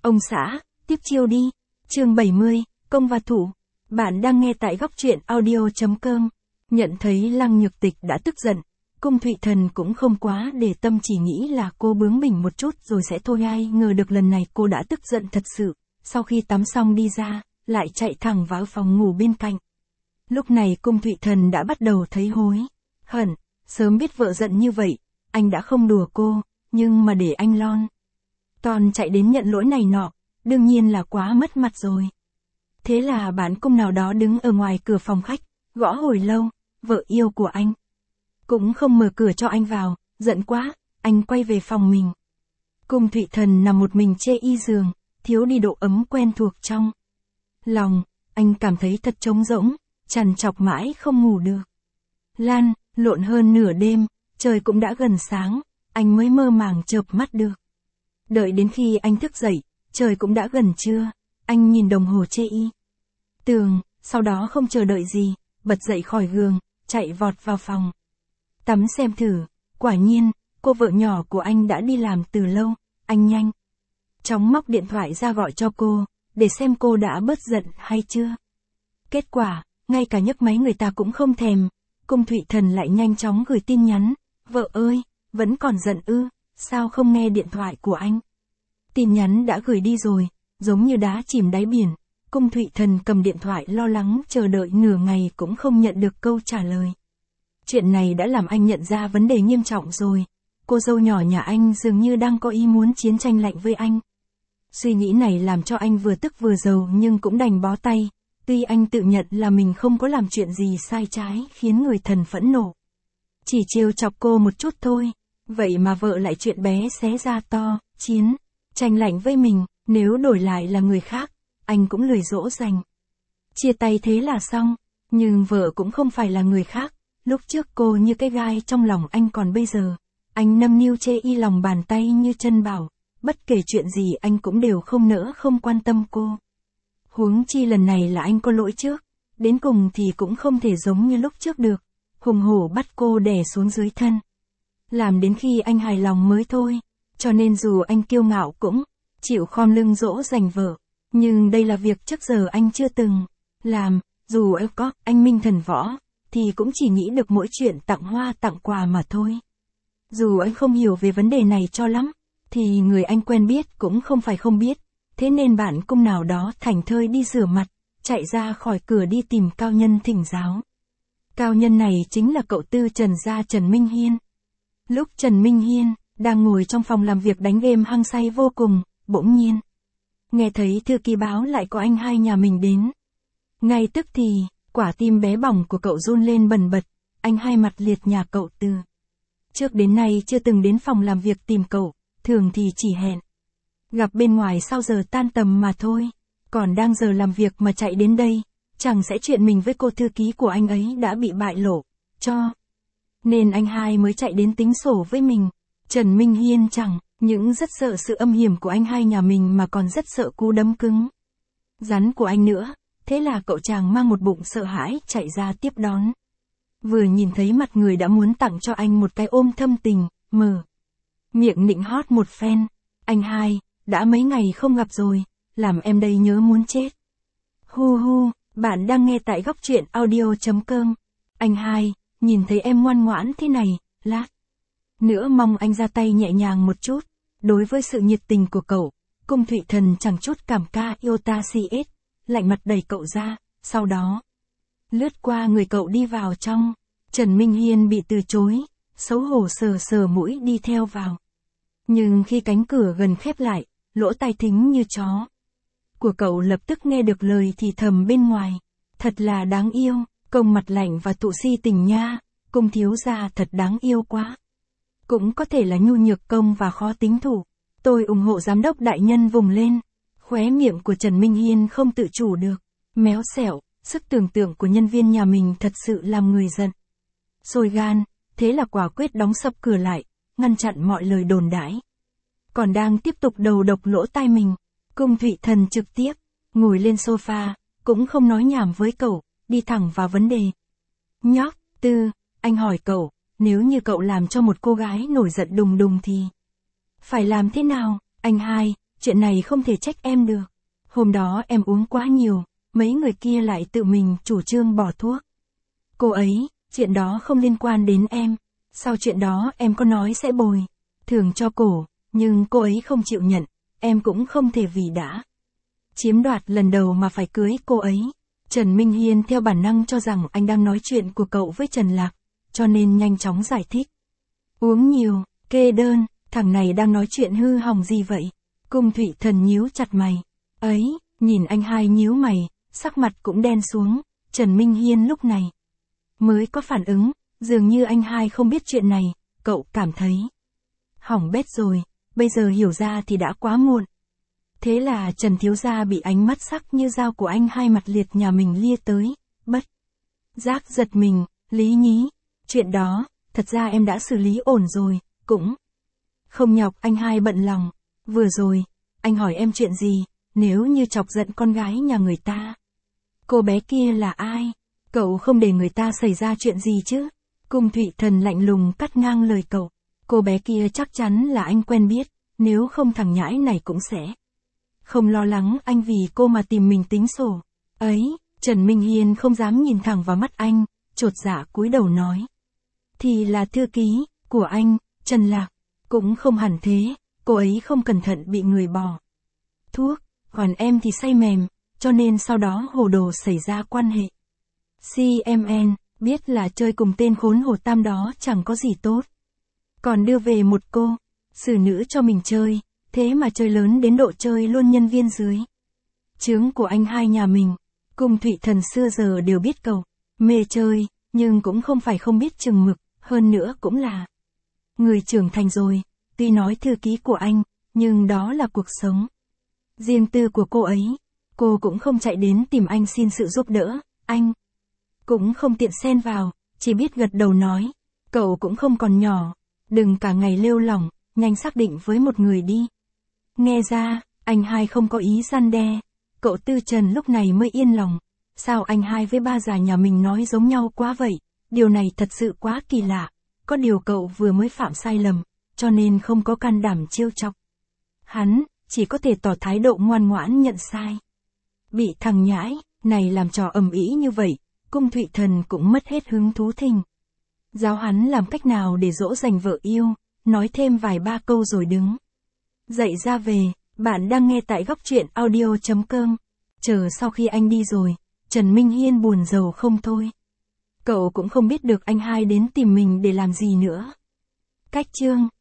Ông xã, tiếp chiêu đi. Chương 70, công và thủ. Bạn đang nghe tại góc truyện audio.com. Nhận thấy Lăng Nhược Tịch đã tức giận, Cung Thụy Thần cũng không quá để tâm, chỉ nghĩ là cô bướng bỉnh một chút rồi sẽ thôi, ai ngờ được lần này cô đã tức giận thật sự. Sau khi tắm xong đi ra, lại chạy thẳng vào phòng ngủ bên cạnh. Lúc này Cung Thụy Thần đã bắt đầu thấy hối hận, sớm biết vợ giận như vậy, anh đã không đùa cô, nhưng mà để anh lon ton chạy đến nhận lỗi này nọ, đương nhiên là quá mất mặt rồi. Thế là bạn Cung nào đó đứng ở ngoài cửa phòng khách, gõ hồi lâu, vợ yêu của anh cũng không mở cửa cho anh vào, giận quá, anh quay về phòng mình. Cung Thụy Thần nằm một mình chê y giường, thiếu đi độ ấm quen thuộc trong lòng, anh cảm thấy thật trống rỗng, trằn trọc mãi không ngủ được. Lan lộn hơn nửa đêm, trời cũng đã gần sáng, anh mới mơ màng chợp mắt được. Đợi đến khi anh thức dậy, trời cũng đã gần trưa, anh nhìn đồng hồ chê y tường, sau đó không chờ đợi gì, bật dậy khỏi giường, chạy vọt vào phòng tắm xem thử. Quả nhiên, cô vợ nhỏ của anh đã đi làm từ lâu. Anh nhanh chóng móc điện thoại ra gọi cho cô, để xem cô đã bớt giận hay chưa. Kết quả, ngay cả nhấc máy người ta cũng không thèm. Cung Thụy Thần lại nhanh chóng gửi tin nhắn: vợ ơi, vẫn còn giận ư, sao không nghe điện thoại của anh? Tin nhắn đã gửi đi rồi, giống như đá chìm đáy biển. Cung Thụy Thần cầm điện thoại lo lắng chờ đợi nửa ngày cũng không nhận được câu trả lời. Chuyện này đã làm anh nhận ra vấn đề nghiêm trọng rồi. Cô dâu nhỏ nhà anh dường như đang có ý muốn chiến tranh lạnh với anh. Suy nghĩ này làm cho anh vừa tức vừa giàu, nhưng cũng đành bó tay. Tuy anh tự nhận là mình không có làm chuyện gì sai trái khiến người thần phẫn nộ, chỉ trêu chọc cô một chút thôi, vậy mà vợ lại chuyện bé xé ra to, chiến tranh lạnh với mình. Nếu đổi lại là người khác, anh cũng lười dỗ dành, chia tay thế là xong. Nhưng vợ cũng không phải là người khác. Lúc trước cô như cái gai trong lòng anh, còn bây giờ anh nâm niu chê y lòng bàn tay như chân bảo, bất kể chuyện gì anh cũng đều không nỡ không quan tâm cô. Huống chi lần này là anh có lỗi trước, đến cùng thì cũng không thể giống như lúc trước được, hùng hổ bắt cô đè xuống dưới thân, làm đến khi anh hài lòng mới thôi. Cho nên dù anh kiêu ngạo cũng chịu khom lưng dỗ dành vợ, nhưng đây là việc trước giờ anh chưa từng làm. Dù em có anh Minh Thần Võ, thì cũng chỉ nghĩ được mỗi chuyện tặng hoa tặng quà mà thôi. Dù anh không hiểu về vấn đề này cho lắm, thì người anh quen biết cũng không phải không biết. Thế nên bạn Cung nào đó thảnh thơi đi rửa mặt, chạy ra khỏi cửa đi tìm cao nhân thỉnh giáo. Cao nhân này chính là cậu tư Trần gia Trần Minh Hiên. Lúc Trần Minh Hiên đang ngồi trong phòng làm việc đánh game hăng say vô cùng, bỗng nhiên nghe thấy thư ký báo lại có anh hai nhà mình đến. Ngay tức thì, quả tim bé bỏng của cậu run lên bần bật. Anh hai mặt liệt nhà cậu từ trước đến nay chưa từng đến phòng làm việc tìm cậu, thường thì chỉ hẹn gặp bên ngoài sau giờ tan tầm mà thôi. Còn đang giờ làm việc mà chạy đến đây, chẳng sẽ chuyện mình với cô thư ký của anh ấy đã bị bại lộ, cho nên anh hai mới chạy đến tính sổ với mình. Trần Minh Hiên chẳng những rất sợ sự âm hiểm của anh hai nhà mình mà còn rất sợ cú đấm cứng rắn của anh nữa. Thế là cậu chàng mang một bụng sợ hãi chạy ra tiếp đón. Vừa nhìn thấy mặt người đã muốn tặng cho anh một cái ôm thâm tình, mở miệng nịnh hót một phen. Anh hai, đã mấy ngày không gặp rồi, làm em đây nhớ muốn chết. Hu hu, bạn đang nghe tại góc truyện audio.com. Anh hai, nhìn thấy em ngoan ngoãn thế này, lát nữa mong anh ra tay nhẹ nhàng một chút. Đối với sự nhiệt tình của cậu, Cung Thụy Thần chẳng chút cảm ca iota cs, lạnh mặt đẩy cậu ra, sau đó lướt qua người cậu đi vào trong. Trần Minh Hiên bị từ chối, xấu hổ sờ sờ mũi đi theo vào. Nhưng khi cánh cửa gần khép lại, lỗ tai thính như chó của cậu lập tức nghe được lời thì thầm bên ngoài. Thật là đáng yêu, Công mặt lạnh và tụ si tình nha, Cung thiếu gia thật đáng yêu quá. Cũng có thể là nhu nhược Công và khó tính thủ. Tôi ủng hộ giám đốc đại nhân vùng lên. Khóe miệng của Trần Minh Hiên không tự chủ được méo xẻo. Sức tưởng tượng của nhân viên nhà mình thật sự làm người giận sôi gan. Thế là quả quyết đóng sập cửa lại, ngăn chặn mọi lời đồn đãi còn đang tiếp tục đầu độc lỗ tai mình. Cung Thụy Thần trực tiếp ngồi lên sofa, cũng không nói nhảm với cậu, đi thẳng vào vấn đề. Nhóc Tư, anh hỏi cậu, nếu như cậu làm cho một cô gái nổi giận đùng đùng thì phải làm thế nào? Anh hai, chuyện này không thể trách em được. Hôm đó em uống quá nhiều, mấy người kia lại tự mình chủ trương bỏ thuốc. Cô ấy, chuyện đó không liên quan đến em. Sau chuyện đó em có nói sẽ bồi thường cho cổ, nhưng cô ấy không chịu nhận, em cũng không thể vì đã chiếm đoạt lần đầu mà phải cưới cô ấy. Trần Minh Hiên theo bản năng cho rằng anh đang nói chuyện của cậu với Trần Lạc, cho nên nhanh chóng giải thích. Uống nhiều, kê đơn, thằng này đang nói chuyện hư hỏng gì vậy? Cung Thụy Thần nhíu chặt mày. Ấy, nhìn anh hai nhíu mày, sắc mặt cũng đen xuống, Trần Minh Hiên lúc này mới có phản ứng, dường như anh hai không biết chuyện này, cậu cảm thấy hỏng bét rồi, bây giờ hiểu ra thì đã quá muộn. Thế là Trần thiếu gia bị ánh mắt sắc như dao của anh hai mặt liệt nhà mình lia tới, bất giác giật mình, Lý nhí, chuyện đó, thật ra em đã xử lý ổn rồi, cũng không nhọc anh hai bận lòng. Vừa rồi, anh hỏi em chuyện gì, nếu như chọc giận con gái nhà người ta. Cô bé kia là ai? Cậu không để người ta xảy ra chuyện gì chứ? Cung Thụy Thần lạnh lùng cắt ngang lời cậu. Cô bé kia chắc chắn là anh quen biết, nếu không thằng nhãi này cũng sẽ không lo lắng anh vì cô mà tìm mình tính sổ. Ấy, Trần Minh Hiên không dám nhìn thẳng vào mắt anh, chột dạ cúi đầu nói. Thì là thư ký của anh, Trần Lạc. Cũng không hẳn thế, cô ấy không cẩn thận bị người bỏ thuốc, còn em thì say mềm, cho nên sau đó hồ đồ xảy ra quan hệ. CMN, biết là chơi cùng tên khốn Hồ Tam đó chẳng có gì tốt. Còn đưa về một cô, xử nữ cho mình chơi, thế mà chơi lớn đến độ chơi luôn nhân viên dưới trướng của anh hai nhà mình. Cung Thụy Thần xưa giờ đều biết cậu mê chơi, nhưng cũng không phải không biết chừng mực, hơn nữa cũng là người trưởng thành rồi, tuy nói thư ký của anh, nhưng đó là cuộc sống riêng tư của cô ấy. Cô cũng không chạy đến tìm anh xin sự giúp đỡ, anh cũng không tiện xen vào, chỉ biết gật đầu nói, cậu cũng không còn nhỏ, đừng cả ngày lêu lỏng, nhanh xác định với một người đi. Nghe ra, anh hai không có ý gian đe, cậu Tư Trần lúc này mới yên lòng, sao anh hai với ba già nhà mình nói giống nhau quá vậy, điều này thật sự quá kỳ lạ, có điều cậu vừa mới phạm sai lầm, cho nên không có can đảm trêu chọc hắn, chỉ có thể tỏ thái độ ngoan ngoãn nhận sai. Bị thằng nhãi này làm trò ầm ĩ như vậy, Cung Thụy Thần cũng mất hết hứng thú thinh. Giáo hắn làm cách nào để dỗ dành vợ yêu, nói thêm vài ba câu rồi đứng dậy ra về. Bạn đang nghe tại góc truyện audio.com. Chờ sau khi anh đi rồi, Trần Minh Hiên buồn rầu không thôi. Cậu cũng không biết được anh hai đến tìm mình để làm gì nữa. Cách chương